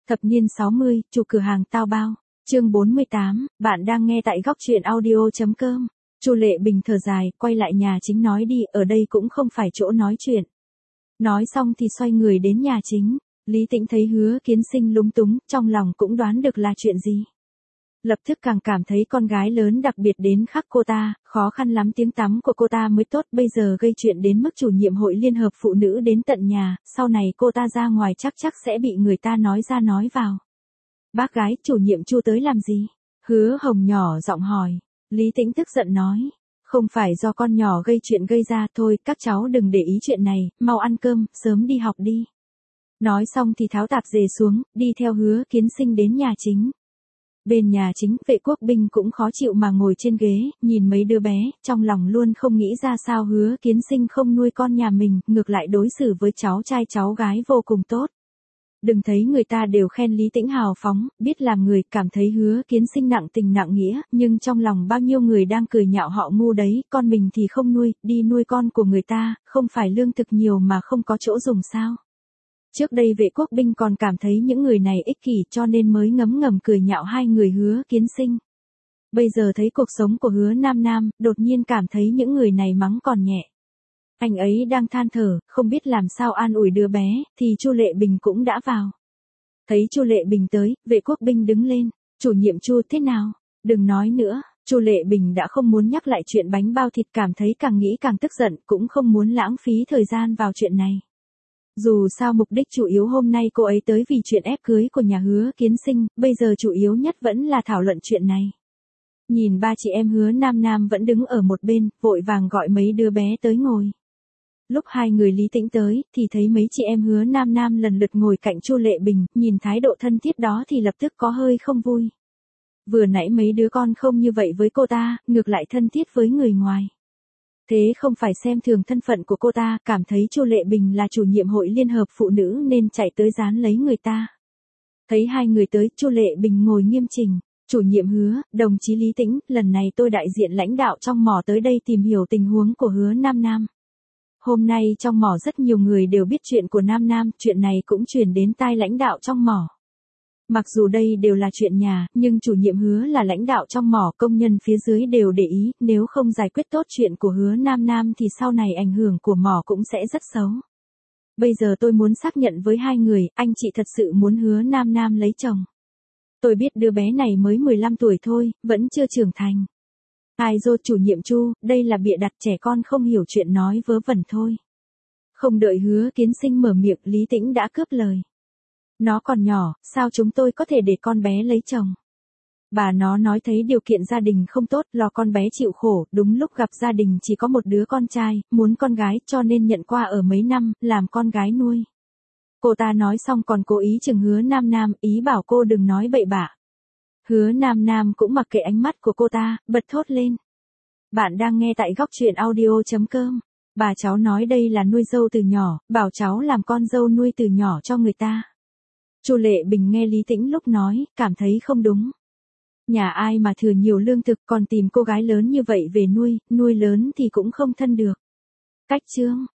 Thập niên 60, chủ cửa hàng tao bao. Chương 48, bạn đang nghe tại góc truyện audio.com. Chu Lệ Bình thở dài, quay lại nhà chính nói đi, ở đây cũng không phải chỗ nói chuyện. Nói xong thì xoay người đến nhà chính. Lý Tĩnh thấy Hứa Kiến Sinh lúng túng, trong lòng cũng đoán được là chuyện gì. Lập tức càng cảm thấy con gái lớn đặc biệt đến khắc cô ta, khó khăn lắm tiếng tăm của cô ta mới tốt, bây giờ gây chuyện đến mức chủ nhiệm hội liên hợp phụ nữ đến tận nhà, sau này cô ta ra ngoài chắc sẽ bị người ta nói ra nói vào. Bác gái, chủ nhiệm Chu tới làm gì? Hứa Hồng nhỏ giọng hỏi. Lý Tĩnh tức giận nói. Không phải do con nhỏ gây chuyện gây ra thôi, các cháu đừng để ý chuyện này, mau ăn cơm, sớm đi học đi. Nói xong thì tháo tạp dề xuống, đi theo Hứa Kiến Sinh đến nhà chính. Bên nhà chính, Vệ Quốc Binh cũng khó chịu mà ngồi trên ghế, nhìn mấy đứa bé, trong lòng luôn không nghĩ ra sao Hứa Kiến Sinh không nuôi con nhà mình, ngược lại đối xử với cháu trai cháu gái vô cùng tốt. Đừng thấy người ta đều khen Lý Tĩnh hào phóng, biết làm người, cảm thấy Hứa Kiến Sinh nặng tình nặng nghĩa, nhưng trong lòng bao nhiêu người đang cười nhạo họ ngu đấy, con mình thì không nuôi, đi nuôi con của người ta, không phải lương thực nhiều mà không có chỗ dùng sao. Trước đây Vệ Quốc Binh còn cảm thấy những người này ích kỷ cho nên mới ngấm ngầm cười nhạo hai người Hứa Kiến Sinh. Bây giờ thấy cuộc sống của Hứa Nam Nam, đột nhiên cảm thấy những người này mắng còn nhẹ. Anh ấy đang than thở, không biết làm sao an ủi đứa bé, thì Chu Lệ Bình cũng đã vào. Thấy Chu Lệ Bình tới, Vệ Quốc Binh đứng lên, chủ nhiệm Chu thế nào? Đừng nói nữa, Chu Lệ Bình đã không muốn nhắc lại chuyện bánh bao thịt, cảm thấy càng nghĩ càng tức giận, cũng không muốn lãng phí thời gian vào chuyện này. Dù sao mục đích chủ yếu hôm nay cô ấy tới vì chuyện ép cưới của nhà Hứa Kiến Sinh, bây giờ chủ yếu nhất vẫn là thảo luận chuyện này. Nhìn ba chị em Hứa Nam Nam vẫn đứng ở một bên, vội vàng gọi mấy đứa bé tới ngồi. Lúc hai người Lý Tĩnh tới, thì thấy mấy chị em Hứa Nam Nam lần lượt ngồi cạnh Chu Lệ Bình, nhìn thái độ thân thiết đó thì lập tức có hơi không vui. Vừa nãy mấy đứa con không như vậy với cô ta, ngược lại thân thiết với người ngoài. Thế không phải xem thường thân phận của cô ta, cảm thấy Chu Lệ Bình là chủ nhiệm hội liên hợp phụ nữ nên chạy tới dán lấy người ta. Thấy hai người tới, Chu Lệ Bình ngồi nghiêm chỉnh. Chủ nhiệm Hứa, đồng chí Lý Tĩnh, lần này tôi đại diện lãnh đạo trong mỏ tới đây tìm hiểu tình huống của Hứa Nam Nam. Hôm nay trong mỏ rất nhiều người đều biết chuyện của Nam Nam, chuyện này cũng truyền đến tai lãnh đạo trong mỏ. Mặc dù đây đều là chuyện nhà, nhưng chủ nhiệm Hứa là lãnh đạo trong mỏ, công nhân phía dưới đều để ý, nếu không giải quyết tốt chuyện của Hứa Nam Nam thì sau này ảnh hưởng của mỏ cũng sẽ rất xấu. Bây giờ tôi muốn xác nhận với hai người, anh chị thật sự muốn Hứa Nam Nam lấy chồng. Tôi biết đứa bé này mới 15 tuổi thôi, vẫn chưa trưởng thành. Ai dô, chủ nhiệm Chu, đây là bịa đặt, trẻ con không hiểu chuyện nói vớ vẩn thôi. Không đợi Hứa Kiến Sinh mở miệng, Lý Tĩnh đã cướp lời. Nó còn nhỏ, sao chúng tôi có thể để con bé lấy chồng? Bà nó nói thấy điều kiện gia đình không tốt, lo con bé chịu khổ, đúng lúc gặp gia đình chỉ có một đứa con trai, muốn con gái cho nên nhận qua ở mấy năm, làm con gái nuôi. Cô ta nói xong còn cố ý chừng Hứa Nam Nam, ý bảo cô đừng nói bậy bạ. Hứa Nam Nam cũng mặc kệ ánh mắt của cô ta, bật thốt lên. Bạn đang nghe tại góc truyện audio.com. Bà cháu nói đây là nuôi dâu từ nhỏ, bảo cháu làm con dâu nuôi từ nhỏ cho người ta. Chu Lệ Bình nghe Lý Tĩnh lúc nói, cảm thấy không đúng. Nhà ai mà thừa nhiều lương thực còn tìm cô gái lớn như vậy về nuôi lớn thì cũng không thân được. Cách chương.